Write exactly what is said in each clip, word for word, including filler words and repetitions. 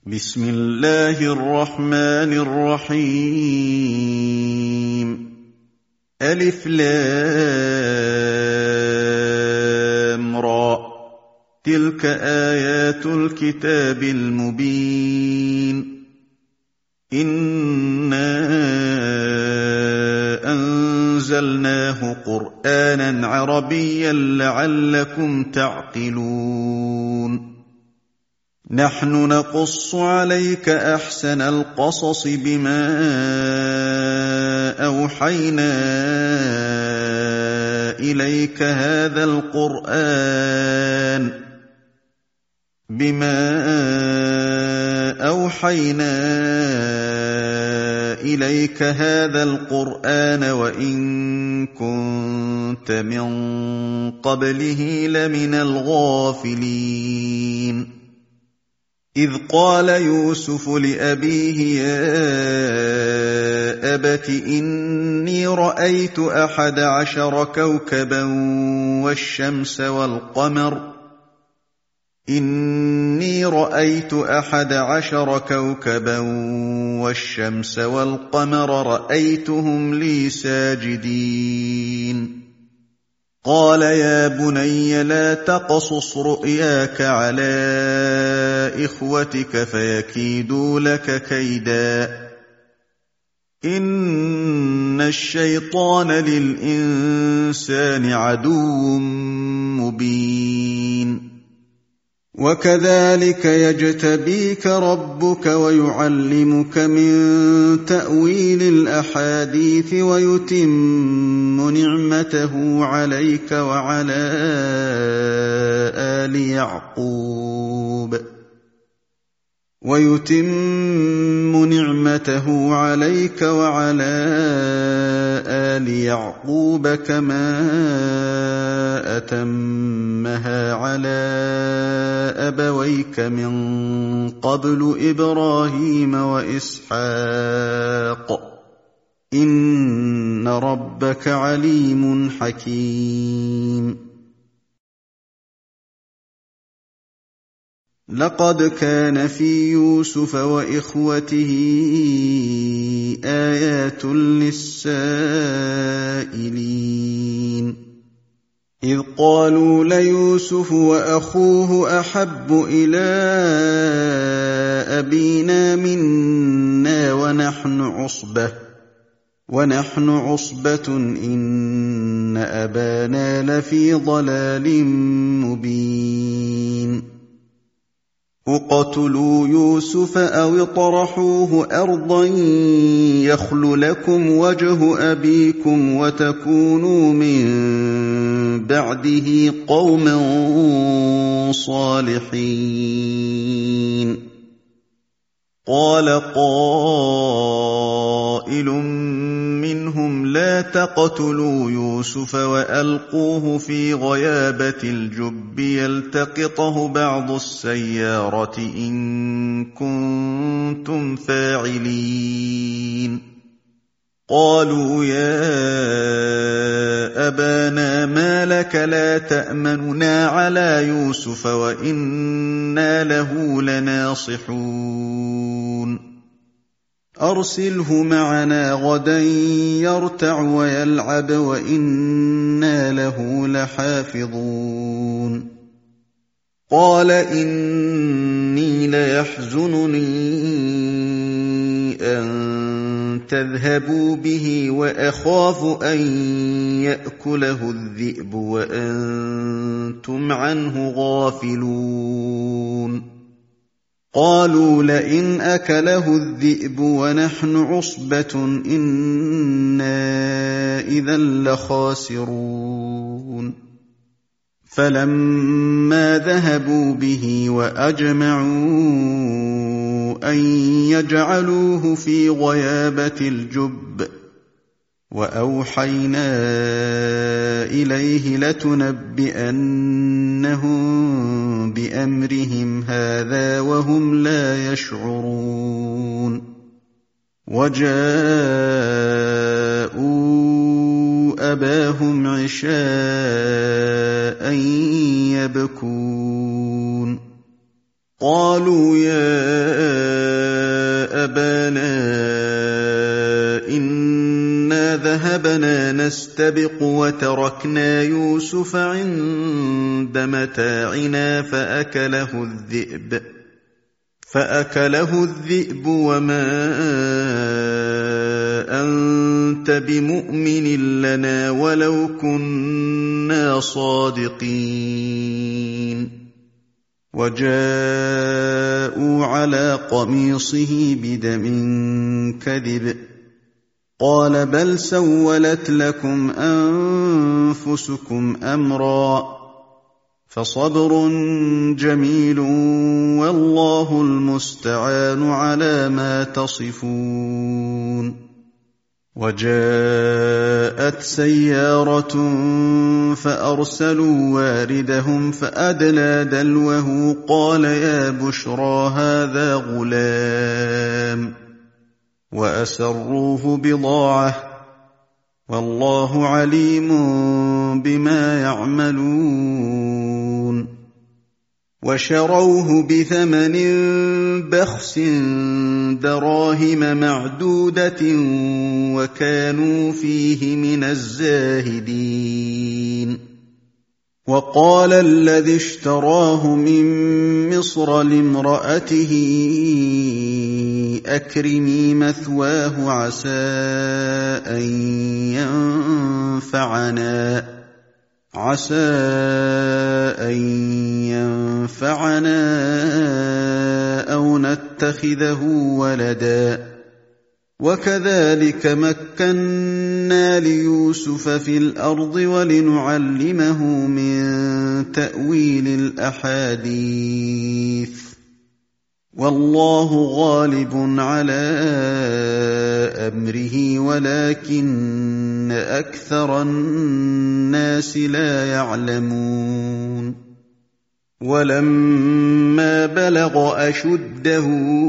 بسم الله الرحمن الرحيم ألف لام را تلك آيات الكتاب المبين إنا أنزلناه قرآنا عربيا لعلكم تعقلون نحن نقص عليك أحسن القصص بما أوحينا إليك هذا القرآن بما أوحينا إليك هذا القرآن وإن كنت من قبله لمن الغافلين إذ قال يوسف لأبيه يا أبت إني رأيت أحد عشر كوكبا والشمس والقمر إني رأيت أحد عشر كوكبا والشمس والقمر رأيتهم لي ساجدين قال يا بني لا تقصص رؤياك على إخوتك فيكيدوا لك كيدا إن الشيطان للإنسان عدو مبين وكذلك يجتبيك ربك ويعلمك من تأويل الأحاديث ويتم نعمته عليك وعلى آل يعقوب ويتم نعمته عليك وعلى آل يعقوب كما أتمها على أبويك من قبل إبراهيم وإسحاق إن ربك عليم حكيم لقد كان في يوسف وإخوته آيات للسائلين إذ قالوا ليوسف وأخوه أحب إلى أبينا منا ونحن عصبة ونحن عصبة إن أبانا لفي ضلال مبين اقتلوا يوسف أو اطرحوه أرضا يخل لكم وجه أبيكم وتكونوا من بعده قوما صالحين قال قائل منهم لا تقتلوا يوسف وألقوه في غيابة الجب يلتقطه بعض السيارة إن كنتم فاعلين قالوا يا أبانا ما لك لا تأمننا على يوسف وإنا له لناصحون أرسله معنا غدا يرتع ويلعب وإنا له لحافظون قال إني ليحزنني أن تذهبوا به وأخاف أن يأكله الذئب وأنتم عنه غافلون قالوا لئن أكله الذئب ونحن عصبة إنا إذا لخاسرون فلما ذهبوا به وأجمعوا أن يجعلوه في غيابة الجب وأوحينا إليه لتنبئنهم بأمرهم هذا وهم لا يشعرون وجاءوا أباهم عشاء يبكون قالوا يا ذهبنا نستبق وتركنا يوسف عند متاعنا فأكله الذئب فأكله الذئب وما أنت بمؤمن لنا ولو كنا صادقين وجاءوا على قميصه بدم كذب قال بل سولت لكم أنفسكم أمرا فصبر جميل والله المستعان على ما تصفون وجاءت سيارة فأرسلوا واردهم فأدلى دلوه قال يا بشرى هذا غلام وأسروه بضاعة والله عليم بما يعملون وشروه بثمن بخس دراهم معدودة وكانوا فيه من الزاهدين وقال الذي اشتراه من مصر لامرأته أكرمي مثواه عسى أن ينفعنا عسى أن ينفعنا أو نتخذه ولدا وكذلك مكنا ليوسف في الأرض ولنعلمه من تأويل الأحاديث والله غالب على أمره ولكن أكثر الناس لا يعلمون ولما بلغ أشده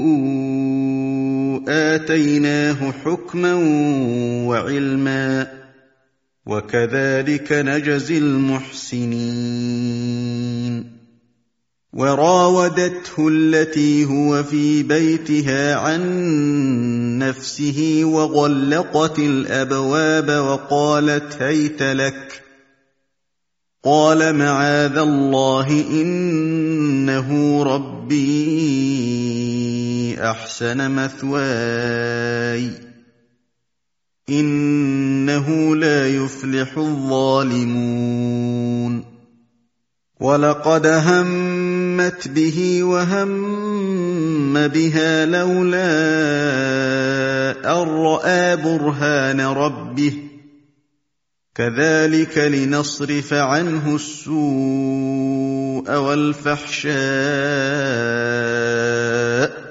آتيناه حكما وعلما وكذلك نجزي المحسنين وراودته التي هو في بيتها عن نفسه وغلقت الأبواب وقالت هيت لك قال معاذ الله إنه ربي أحسن مثواي إنه لا يفلح الظالمون ولقد همت به وهم بها لولا أن رأى برهان ربه كذلك لنصرف عنه السوء والفحشاء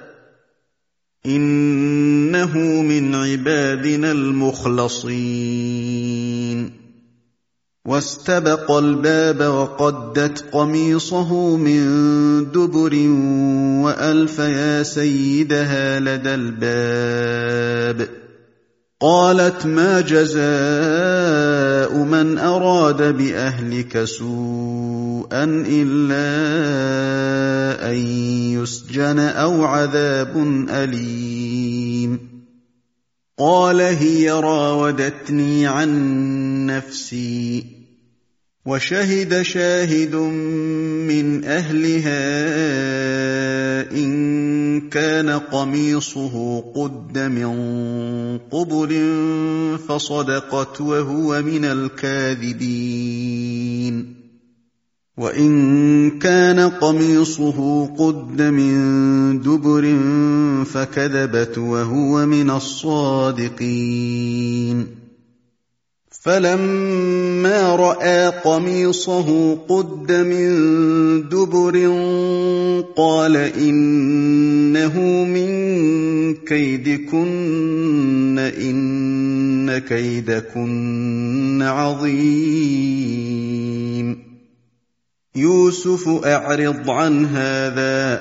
إنه من عبادنا المخلصين واستبق الباب وقدت قميصه من دبر وألف يا سيدها لدى الباب قالت ما جزاء من أراد بأهلك سوءا إلا أن يسجن أو عذاب أليم قال هي راودتني عن نفسي وشهد شاهد من أهلها إن كان قميصه قد من قبل فصدقت وهو من الكاذبين وإن كان قميصه قد من دبر فكذبت وهو من الصادقين فلما رأى قميصه قد من دبر قال إنه من كيدكن إن كيدكن عظيم يوسف أعرض عن هذا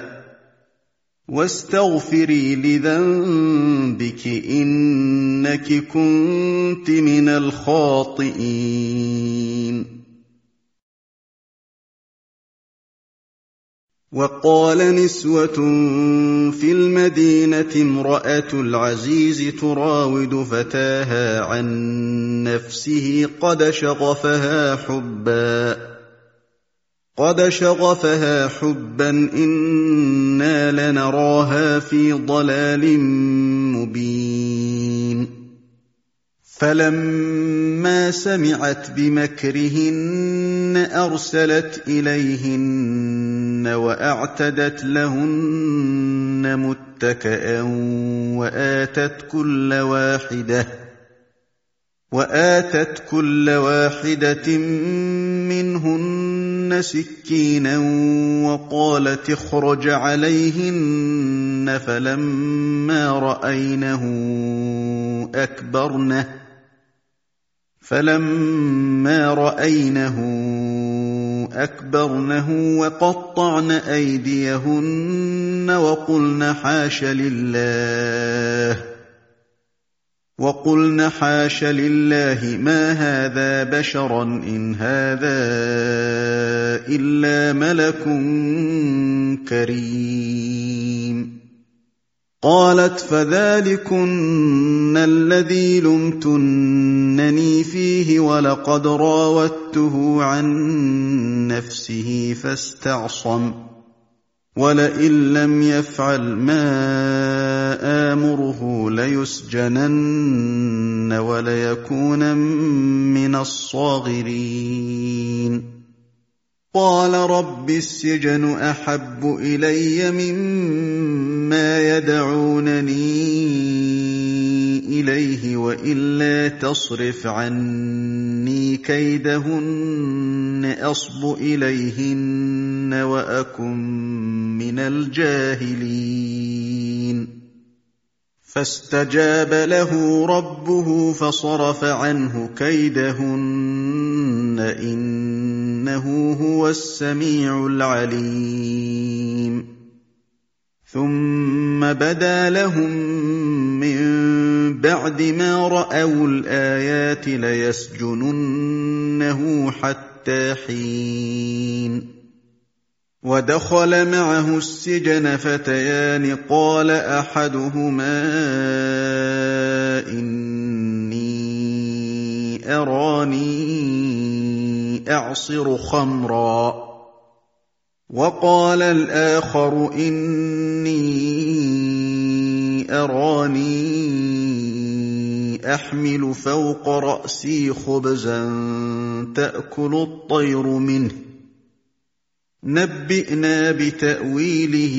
واستغفري لذنبك إنك كنت من الخاطئين وقال نسوة في المدينة امرأة العزيز تراود فتاها عن نفسه قد شغفها حبا قد شغفها حبا إنا لنراها في ضلال مبين فلما سمعت بمكرهن أرسلت إليهن وأعتدت لهن متكئا وآتت كل واحدة وآتت كل واحدة منهن سكينا وقالت اخرج عليهن فلما رأينه أكبرنه فلما رأينه أكبرنه وقطعن أيديهن وقلن حاش لله وقلن حاش لله ما هذا بشرا إن هذا إلا ملك كريم قالت فذلكن الذي لمتنني فيه ولقد راودته عن نفسه فاستعصم ولئن لم يفعل ما آمره ليسجنن وليكونن من الصاغرين قال رب السجن أحب إلي مما يدعونني إليه وإلا تصرف عني كيدهن أصب إليهن وأكن من الجاهلين فاستجاب له ربه فصرف عنه كيدهن إنه هو السميع العليم ثم بدا لهم من بعد ما رأوا الآيات ليسجننه حتى حين ودخل معه السجن فتيان قال أحدهما إني أراني أعصر خمرا وقال الآخر إني أراني أحمل فوق رأسي خبزا تأكل الطير منه نبئنا بتأويله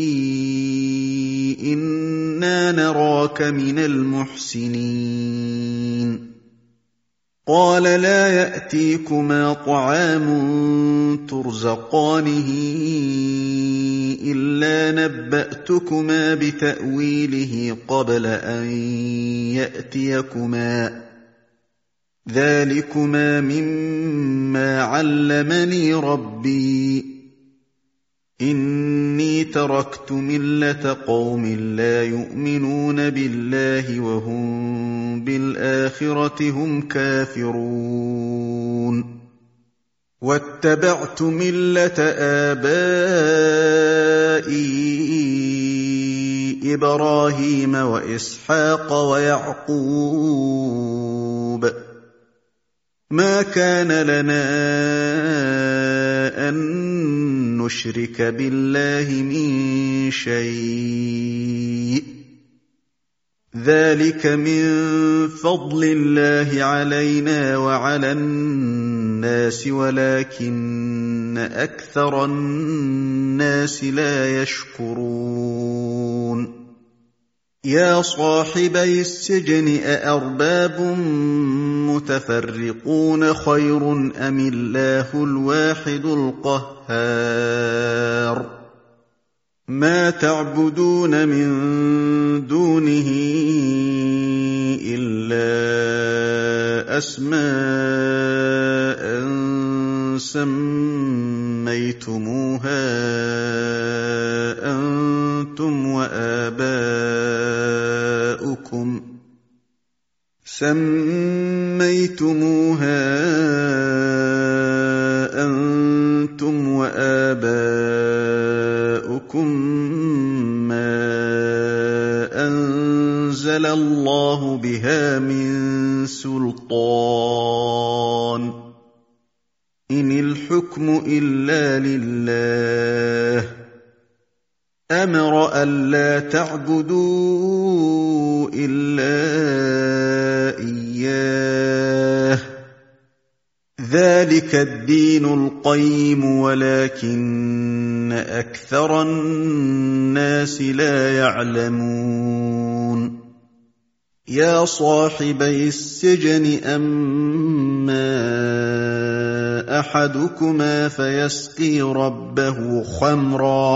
إنا نراك من المحسنين قال لا يأتيكما طعام ترزقانه إلا نبأتكما بتأويله قبل أن يأتيكما ذلكما مما علمني ربي إني تركت ملة قوم لا يؤمنون بالله وهم بالآخرة هم كافرون واتبعت ملة آبائي إبراهيم وإسحاق ويعقوب ما كان لنا أن نشرك بالله من شيء ذلك من فضل الله علينا وعلى الناس ولكن أكثر الناس لا يشكرون يا صاحبي السجن أأرباب متفرقون خير أم الله الواحد القهار ما تعبدون من دونه إلا أسماء سميتموها أنتم وآباؤكم سميتموها أنتم وآباؤكم أَسْأَلُكُم مَّا أَنزَلَ اللَّهُ بِهَا مِن سُلْطَانٍ ۚ إِنِ الْحُكْمُ إِلَّا لِلَّهِ ۚ أَمَرَ أَلَّا تَعْبُدُوا إِلَّا إِيَّاهُ ۚ ذَٰلِكَ الدِّينُ الْقَيِّمُ وَلَٰكِنَّ أَكْثَرَ النَّاسِ لَا يَعْلَمُونَ يَا صَاحِبَيِ السِّجْنِ أَمَّا أَحَدُكُمَا فَيَسْقِي رَبَّهُ خَمْرًا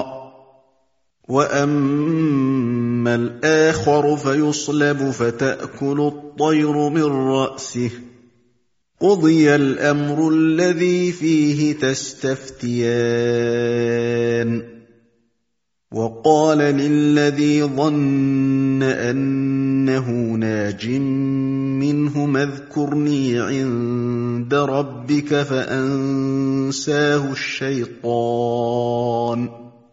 وَأَمَّا الْآخَرُ فَيُصْلَبُ فَتَأْكُلُ الطَّيْرُ مِن رَّأْسِهِ ۚ قُضِيَ الْأَمْرُ الَّذِي فِيهِ تَسْتَفْتِيَانِ وَقَالَ لِلَّذِي ظَنَّ أَنَّهُ نَاجٍ مِّنْهُمَا اذْكُرْنِي عِندَ رَبِّكَ فَأَنسَاهُ الشَّيْطَانُ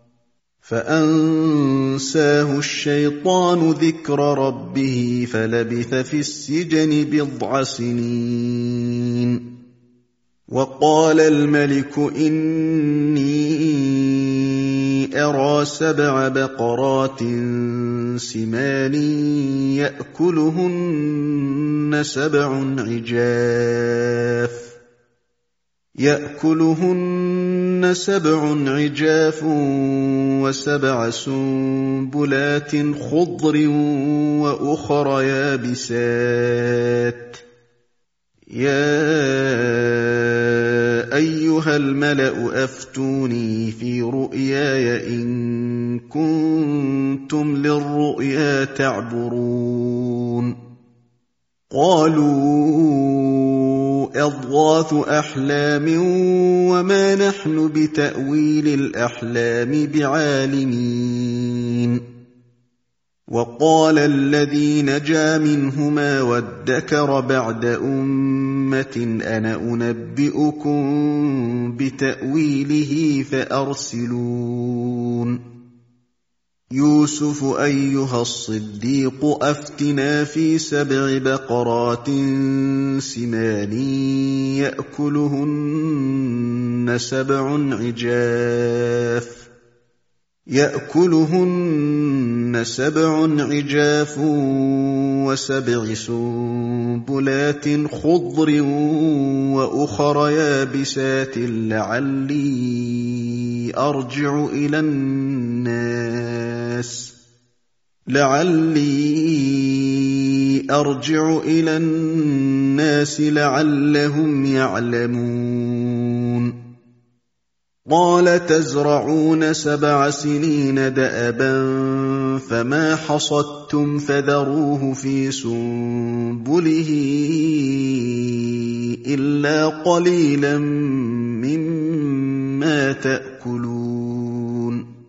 فَأَنسَاهُ الشَّيْطَانُ ذِكْرَ رَبِّهِ فَلَبِثَ فِي السِّجْنِ بِضْعَ سِنِينَ وَقَالَ الْمَلِكُ إِنِّي أَرَىٰ سَبْعَ بَقَرَاتٍ سِمَانٍ يَأْكُلُهُنَّ سَبْعٌ عِجَافٌ يَأْكُلُهُنَّ سَبْعٌ عِجَافٌ وَسَبْعَ سُنبُلَاتٍ خُضْرٍ وَأُخَرَ يَابِسَاتٍ ۖ يَا أَيُّهَا الْمَلَأُ أَفْتُونِي فِي رُؤْيَايَ إِن كُنتُمْ لِلرُّؤْيَا تَعْبُرُونَ قَالُوا أَضْغَاثُ أَحْلَامٍ وَمَا نَحْنُ بِتَأْوِيلِ الْأَحْلَامِ بِعَالِمِينَ وَقَالَ الَّذِي نَجَا مِنْهُمَا وَادَّكَرَ بَعْدَ أُمَّةٍ أَنَا أُنَبِّئُكُم بِتَأْوِيلِهِ فَأَرْسِلُونِ يُوسُفُ أَيُّهَا الصِّدِّيقُ أَفْتِنَا فِي سَبْعِ بَقَرَاتٍ سِمَانٍ يَأْكُلُهُنَّ سَبْعٌ عِجَافٌ يَأْكُلُهُنَّ سَبْعٌ عِجَافٌ وَسَبْعِ سُنبُلَاتٍ خُضْرٍ وَأُخَرَ يَابِسَاتٍ لَعَلِّي أَرْجِعُ إِلَى النَّاسِ لَعَلِّي أَرْجِعُ إِلَى النَّاسِ لَعَلَّهُمْ يَعْلَمُونَ قَالَ تَزْرَعُونَ سَبْعَ سِنِينَ دَأَبًا فَمَا حَصَدتُّمْ فَذَرُوهُ فِي سُنبُلِهِ إِلَّا قَلِيلًا مِّمَّا تَأْكُلُونَ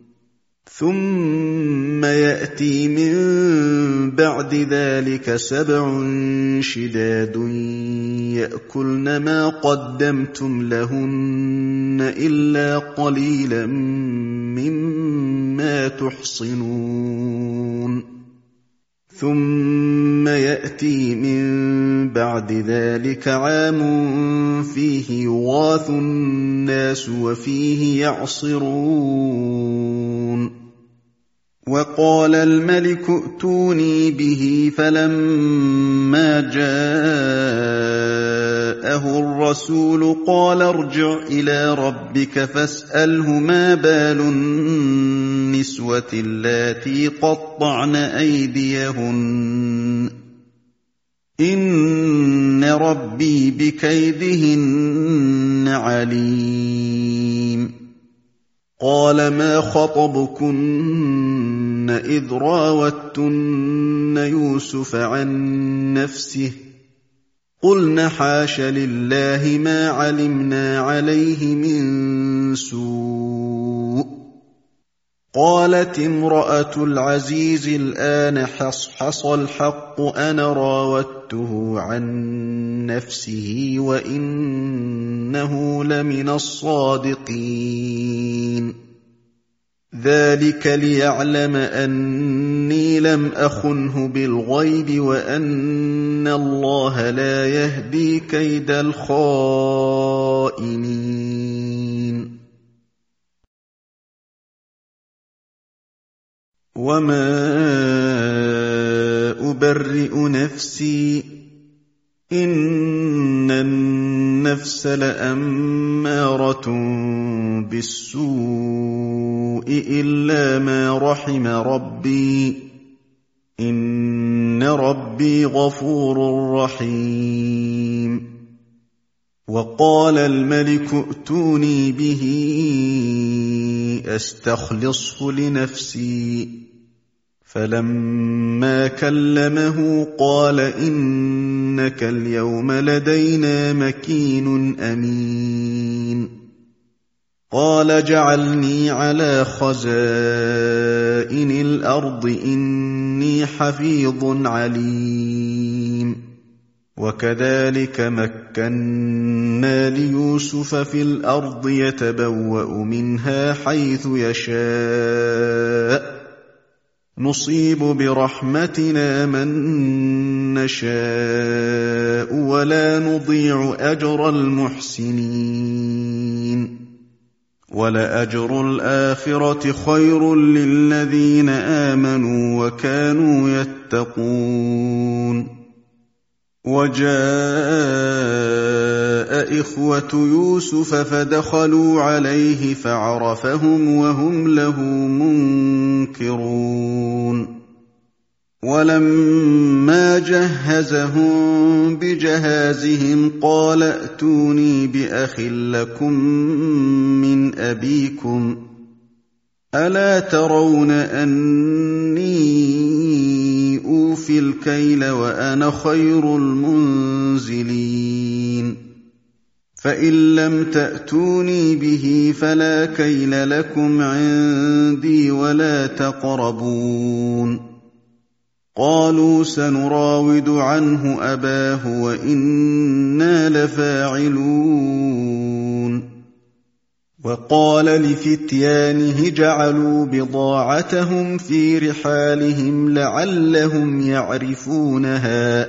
ثُمَّ يَأْتِي مِن بَعْدِ ذَٰلِكَ سَبْعٌ شِدَادٌ يَأْكُلْنَ مَا قَدَّمْتُمْ لَهُنَّ إِلَّا قَلِيلًا مِّمَّا تُحْصِنُونَ ثُمَّ يَأْتِي مِن بَعْدِ ذَٰلِكَ عَامٌ فِيهِ يُغَاثُ النَّاسُ وَفِيهِ يَعْصِرُونَ وَقَالَ الْمَلِكُ ائْتُونِي بِهِ فَلَمَّا جَاءَهُ الرَّسُولُ قَالَ ارْجِعْ إِلَىٰ رَبِّكَ فَاسْأَلْهُ مَا بَالُ النِّسْوَةِ اللَّاتِي قَطَّعْنَ أَيْدِيَهُنَّ ۚ إِنَّ رَبِّي بِكَيْدِهِنَّ عَلِيمٌ قَالَ مَا خَطْبُكُنَّ إِذْ رَاوَدتُّنَّ يُوسُفَ عَن نَّفْسِهِ ۚ قُلْنَ حَاشَ لِلَّهِ مَا عَلِمْنَا عَلَيْهِ مِن سُوءٍ ۚ قَالَتِ امْرَأَتُ الْعَزِيزِ الْآنَ حَصْحَصَ الْحَقُّ أَنَا رَاوَدتُّهُ عَن نَّفْسِهِ وَإِنَّهُ لَمِنَ الصَّادِقِينَ ذلك ليعلم أني لم أخنه بالغيب وأن الله لا يهدي كيد الخائنين. وما أبرئ نفسي إن النفس لأمارة بالسوء إلا ما رحم ربي إن ربي غفور رحيم. وقال الملك ائتوني به أستخلصه لنفسي فلما كلمه قال إنك اليوم لدينا مكين أمين. قال جعلني على خزائن الأرض إني حفيظ عليم. وكذلك مكنا ليوسف في الأرض يتبوأ منها حيث يشاء نصيب برحمتنا من نشاء ولا نضيع أجر المحسنين. ولأجر الآخرة خير للذين آمنوا وكانوا يتقون. وجاء إخوة يوسف فدخلوا عليه فعرفهم وهم له منكرون. ولما جهزهم بجهازهم قال ائتوني بأخ لكم من أبيكم ألا ترون أني أوفي الكيل وأنا خير المنزلين. فإن لم تأتوني به فلا كيل لكم عندي ولا تقربون. قالوا سنراود عنه أباه وإنا لفاعلون. وقال لفتيانه جعلوا بضاعتهم في رحالهم لعلهم يعرفونها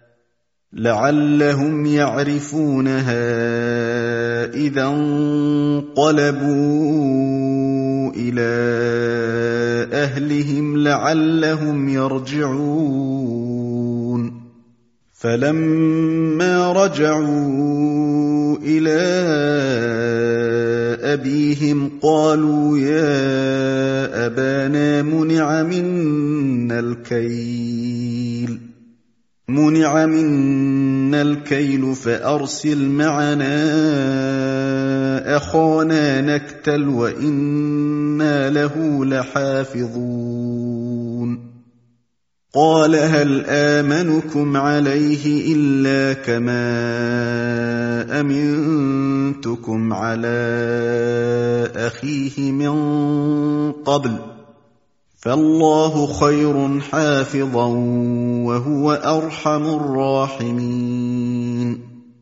لعلهم يعرفونها إذا انقلبوا إلى أهلهم لعلهم يرجعون. فلما رجعوا إلى أبيهم قالوا يا أبانا منع منا الكيل منع منا الكيل فأرسل معنا أخانا نكتل وإنا له لحافظون. قال هل آمنكم عليه إلا كما أمنتكم على أخيه من قبل فالله خير حافظا وهو أرحم الراحمين.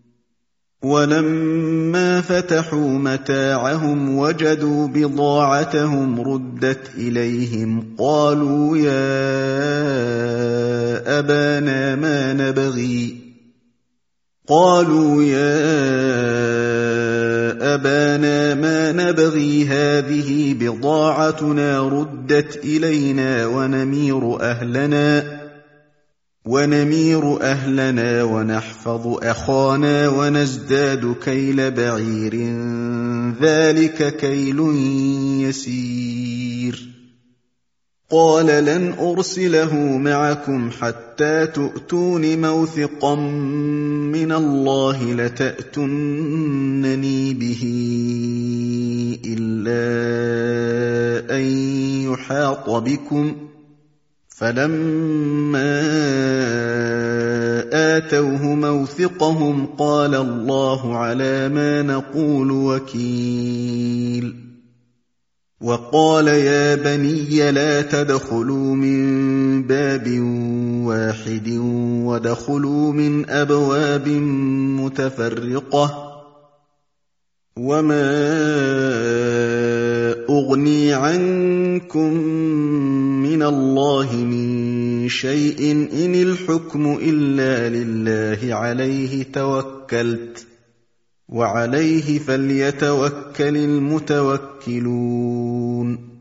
ولما فتحوا متاعهم وجدوا بضاعتهم ردت إليهم قالوا يا أبانا ما نبغي قالوا يا أبانا ما نبغي هذه بضاعتنا ردت إلينا ونمير أهلنا ونمير أهلنا ونحفظ أخانا ونزداد كيل بعير ذلك كيل يسير. قال لن أرسله معكم حتى تؤتون موثقا من الله لتأتونني به إلا أن يحاط بكم. فلما آتوه موثقهم قال الله على ما نقول وكيل. وقال يا بني لا تدخلوا من باب واحد وادخلوا من أبواب متفرقة وما أغني عنكم من الله من شيء إن الحكم إلا لله عليه توكلت وعليه فليتوكل المتوكلون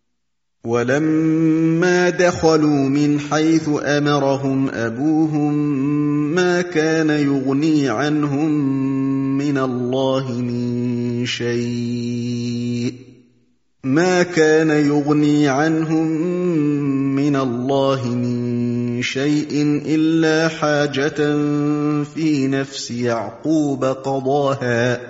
ولما دخلوا من حيث أمرهم أبوهم ما كان يغني عنهم من الله من شيء ما كان يغني عنهم من الله من شيء إلا حاجة في نفس يعقوب قضاها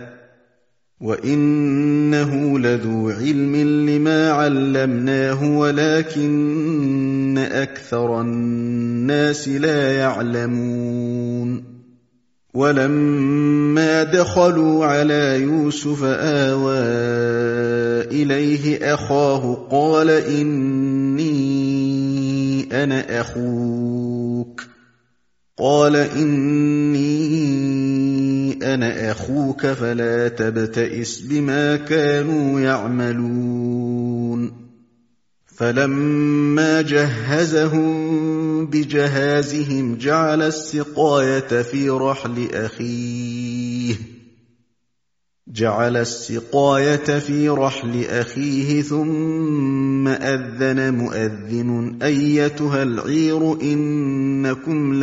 وإنه لذو علم لما علمناه ولكن أكثر الناس لا يعلمون ولما دخلوا على يوسف آوى إليه أخاه قال إني أنا أخوك قال إني أنا أخوك فلا تبتئس بما كانوا يعملون فلما جهزهم بجهازهم جعل السقاية في رحل أخيه جعل السقاية في رحل أخيه ثم أذن مؤذن أيتها العير إنكم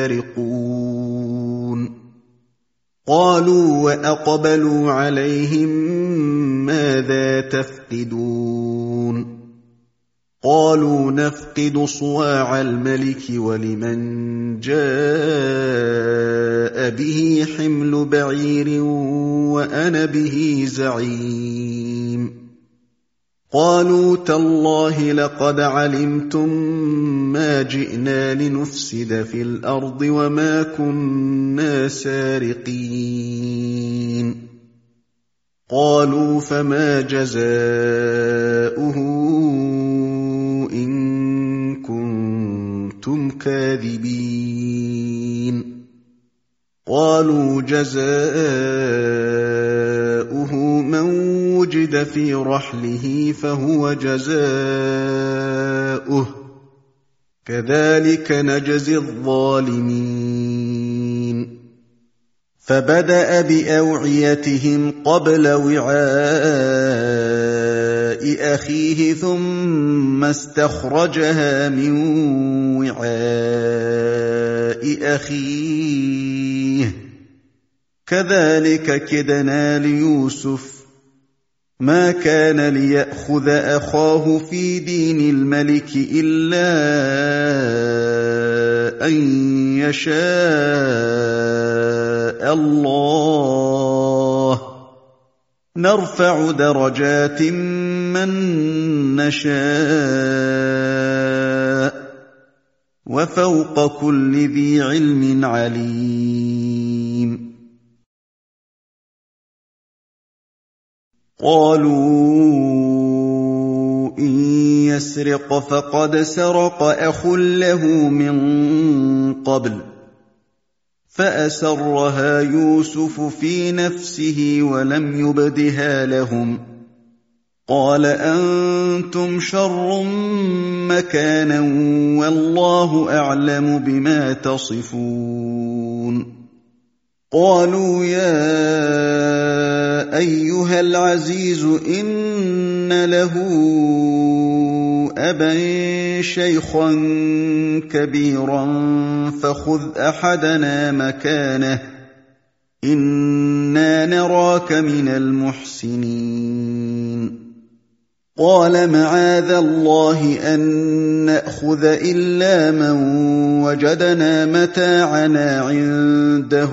لسارقون قالوا وأقبلوا عليهم ماذا تفقدون قالوا نفقد صواع الملك ولمن جاء به حمل بعير وأنا به زعيم قالوا تالله لقد علمتم ما جئنا لنفسد في الأرض وما كنا سارقين قالوا فما جزاؤه إن كنتم كاذبين قالوا جزاؤه من وجد في رحله فهو جزاؤه كذلك نجزي الظالمين فبدأ بأوعيتهم قبل وعاء أخيه ثم استخرجها من وعاء أخيه كذلك كدنا ليوسف ما كان ليأخذ أخاه في دين الملك إلا أن يشاء الله نرفع درجات من نشاء وفوق كل ذي علم عليم قالوا إن يسرق فقد سرق أخ له من قبل فأسرها يوسف في نفسه ولم يبدها لهم قال أنتم شر مكانا والله أعلم بما تصفون قالوا يا أيها العزيز إن له أبا شيخا كبيرا فخذ أحدنا مكانه إنا نراك من المحسنين قال معاذ الله أن نأخذ إلا من وجدنا متاعنا عنده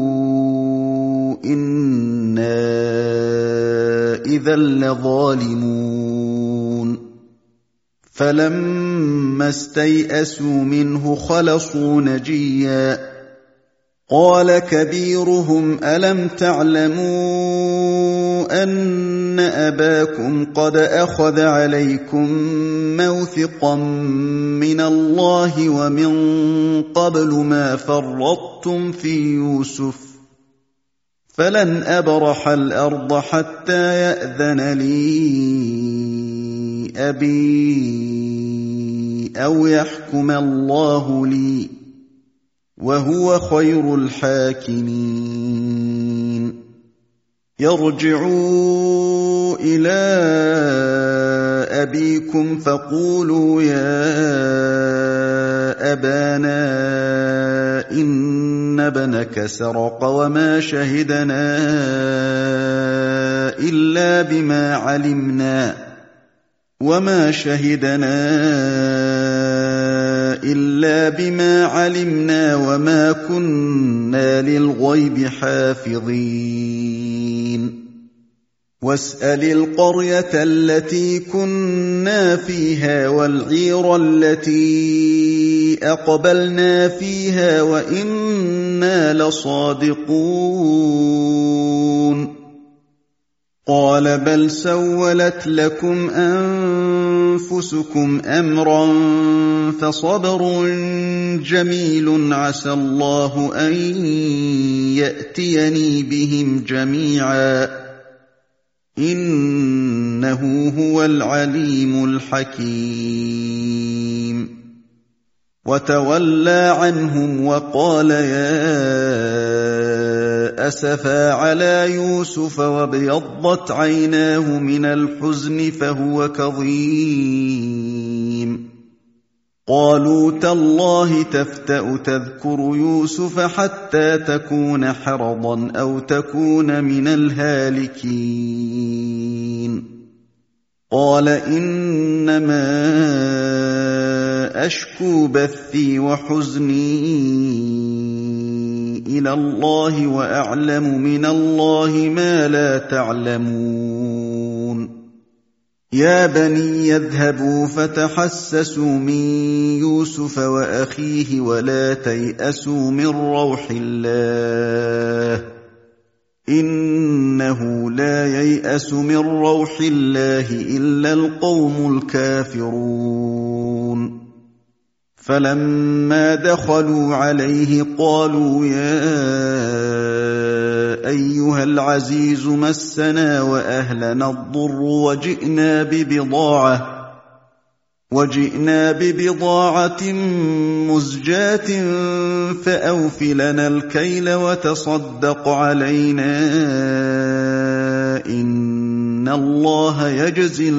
إنا إذا لظالمون فلما استيئسوا منه خلصوا نجيا قال كبيرهم ألم تعلموا أن أباكم قد أخذ عليكم موثقا من الله ومن قبل ما فرطتم في يوسف فلن أبرح الأرض حتى يأذن لي أبي أو يحكم الله لي وهو خير الحاكمين يرجعوا إلى أبيكم فقولوا يا أبانا إن ابنك سرق وما شهدنا إلا بما علمنا وما شهدنا إلا بما علمنا وما كنا للغيب حافظين واسأل القرية التي كنا فيها والعير التي أقبلنا فيها وإنا لصادقون قال بل سولت لكم أنفسكم أمرا فصبر جميل عسى الله أن يأتيني بهم جميعا إنه هو العليم الحكيم وتولى عنهم وقال يا أسفا على يوسف وابيضت عيناه من الحزن فهو كظيم قالوا تالله تفتأ تذكر يوسف حتى تكون حرضا أو تكون من الهالكين قال إنما أشكو بثي وحزني إلى الله وأعلم من الله ما لا تعلمون يا بني اذهبوا فتحسسوا من يوسف وأخيه ولا تيأسوا من روح الله إنه لا ييأس من روح الله إلا القوم الكافرون فلما دخلوا عليه قالوا يا أيها العزيز مسنا وأهلنا الضر وجئنا ببضاعة وجئنا ببضاعة مزجاة فأوف لنا الكيل وتصدق علينا إن الله يجزي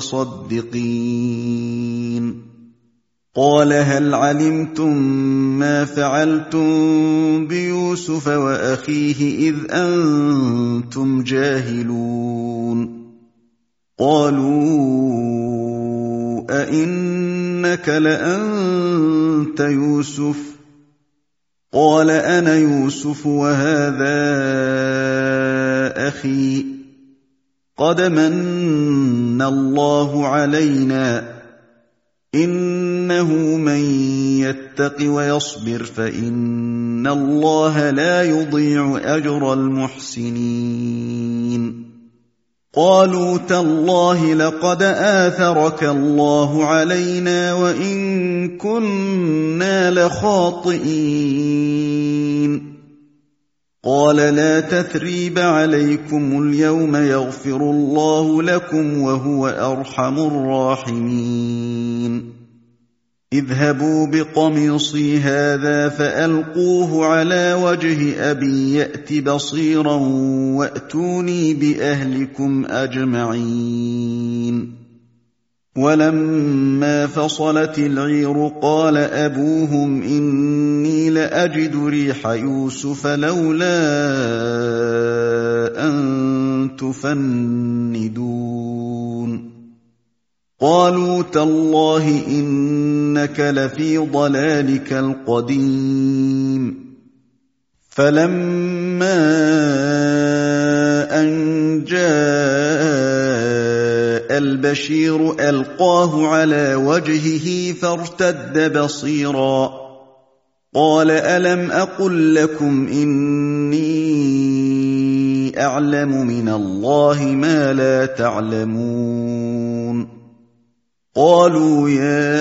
المتصدقين قال هل علمتم ما فعلتم بيوسف وأخيه إذ أنتم جاهلون قالوا أئنك لأنت يوسف قال أنا يوسف وهذا أخي قد من الله علينا إنه من يتق ويصبر فإن الله لا يضيع أجر المحسنين قالوا تالله لقد آثرك الله علينا وإن كنا لخاطئين قال لا تثريب عليكم اليوم يغفر الله لكم وهو أرحم الراحمين اذهبوا بقميصي هذا فألقوه على وجه أبي يأت بصيرا وأتوني بأهلكم أجمعين ولما فصلت العير قال أبوهم إني لأجد ريح يوسف لولا أن تفندون قالوا تالله إنك لفي ضلالك القديم فلما أن جاء البشير ألقاه على وجهه فارتد بصيرا قال ألم أقل لكم إني أعلم من الله ما لا تعلمون قالوا يا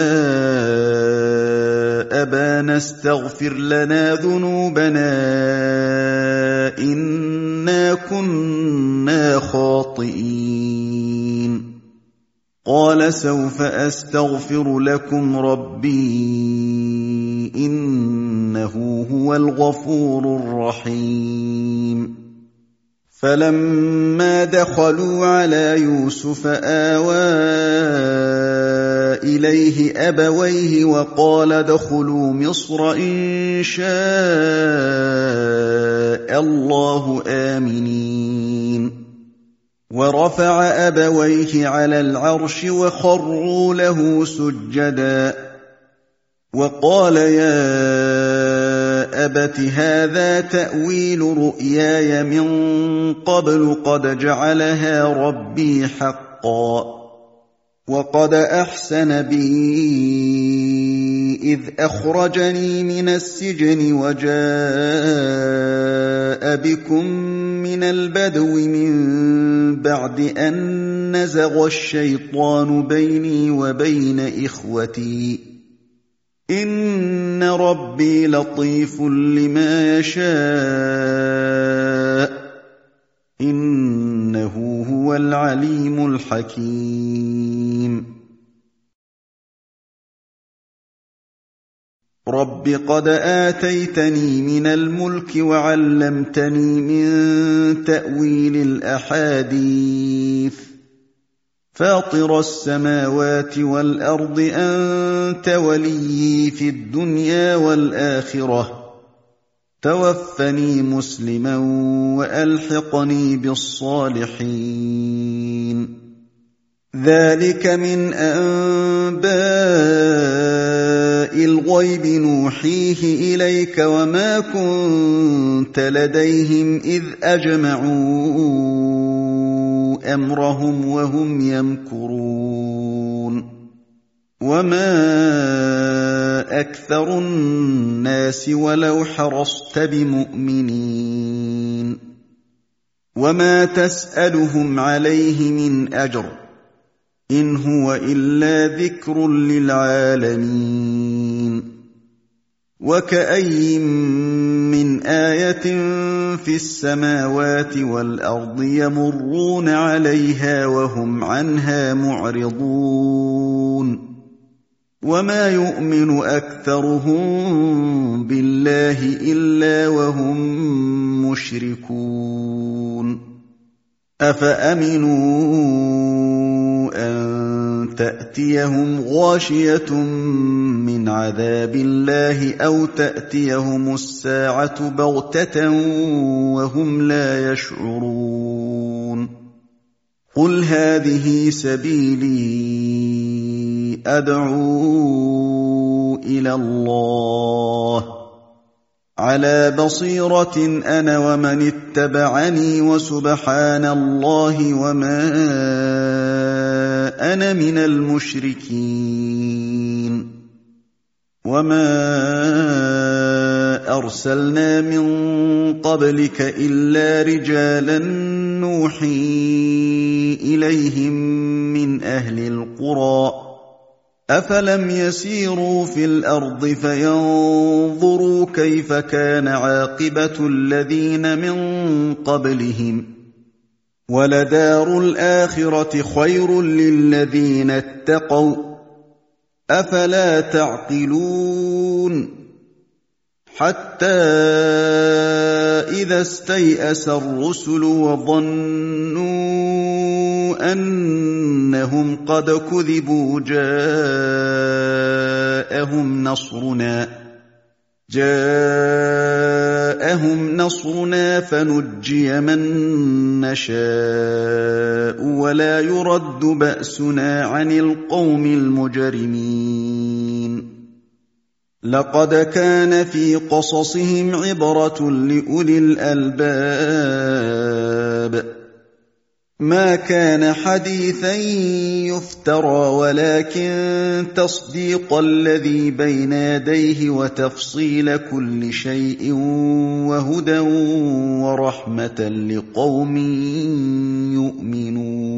أبانا استغفر لنا ذنوبنا إنا كُنَّا خَاطِئِينَ قَالَ سَوْفَ أَسْتَغْفِرُ لَكُمْ رَبِّي إِنَّهُ هُوَ الْغَفُورُ الرَّحِيمُ فَلَمَّا دَخَلُوا عَلَىٰ يُوسُفَ آوَىٰ إِلَيْهِ أَبَوَيْهِ وَقَالَ ادْخُلُوا مِصْرَ إِن شَاءَ اللَّهُ آمِنِينَ وَرَفَعَ أَبَوَيْهِ عَلَى الْعَرْشِ وَخَرُّوا لَهُ سُجَّدًا وَقَالَ يَا أَبَتِ هَٰذَا تَأْوِيلُ رُؤْيَايَ مِن قَبْلُ قَدْ جَعَلَهَا رَبِّي حَقًّا وَقَدْ أَحْسَنَ بِي إِذْ أَخْرَجَنِي مِنَ السِّجْنِ وَجَاءَ بِكُم مِّنَ الْبَدْوِ مِن بَعْدِ أَن نَّزَغَ الشَّيْطَانُ بَيْنِي وَبَيْنَ إِخْوَتِي إِنَّ رَبِّي لَطِيفٌ لِّمَا يَشَاءُ إِنَّهُ هُوَ الْعَلِيمُ الْحَكِيمُ رَبِّ قَدْ آتَيْتَنِي مِنَ الْمُلْكِ وَعَلَّمْتَنِي مِن تَأْوِيلِ الْأَحَادِيثِ فَاطِرَ السَّمَاوَاتِ وَالْأَرْضِ أَنتَ وَلِيِّي فِي الدُّنْيَا وَالْآخِرَةِ تَوَفَّنِي مُسْلِمًا وَأَلْحِقْنِي بِالصَّالِحِينَ ذَلِكَ مِنْ أَنبَاءِ الْغَيْبِ نُوحِيهِ إِلَيْكَ وَمَا كُنتَ لَدَيْهِمْ إِذْ أَجْمَعُوا أَمْرَهُمْ وَهُمْ يَمْكُرُونَ وَمَا أَكْثَرُ النَّاسِ وَلَوْ حَرَصْتَ بِمُؤْمِنِينَ وَمَا تَسْأَلُهُمْ عَلَيْهِ مِنْ أَجْرٍ إِنْ هُوَ إِلَّا ذِكْرٌ لِّلْعَالَمِينَ وَكَأَيِّن مِّنْ آيَةٍ فِي السَّمَاوَاتِ وَالْأَرْضِ يَمُرُّونَ عَلَيْهَا وَهُمْ عَنْهَا مُعْرِضُونَ وَمَا يُؤْمِنُ أَكْثَرُهُم بِاللَّهِ إِلَّا وَهُم مُّشْرِكُونَ أَفَأَمِنُوا أَن تَأْتِيَهُمْ غَاشِيَةٌ مِّنْ عَذَابِ اللَّهِ أَوْ تَأْتِيَهُمُ السَّاعَةُ بَغْتَةً وَهُمْ لَا يَشْعُرُونَ قُلْ هَٰذِهِ سَبِيلِي أَدْعُو إِلَى اللَّهِ عَلَىٰ بَصِيرَةٍ أَنَا وَمَنِ اتَّبَعَنِي وَسُبْحَانَ اللَّهِ وَمَا أَنَا مِنَ الْمُشْرِكِينَ وَمَا أَرْسَلْنَا مِن قَبْلِكَ إِلَّا رِجَالًا نُّوحِي إِلَيْهِم مِّنْ أَهْلِ الْقُرَىٰ أَفَلَمْ يَسِيرُوا فِي الْأَرْضِ فَيَنظُرُوا كَيْفَ كَانَ عَاقِبَةُ الَّذِينَ مِن قَبْلِهِمْ ۚ وَلَدَارُ الْآخِرَةِ خَيْرٌ لِّلَّذِينَ اتَّقَوْا ۗ أَفَلَا تَعْقِلُونَ حَتَّىٰ إِذَا اسْتَيْأَسَ الرُّسُلُ وَظَنُّوا أَنَّهُمْ قَدْ كُذِبُوا جَاءَهُمْ نَصْرُنَا جاءهم نصرنا فنجي من نشاء ولا يرد بأسنا عن القوم المجرمين لقد كان في قصصهم عبرة لأولي الألباب ما كان حديثا يفترى ولكن تصديق الذي بين يديه وتفصيل كل شيء وهدى ورحمة لقوم يؤمنون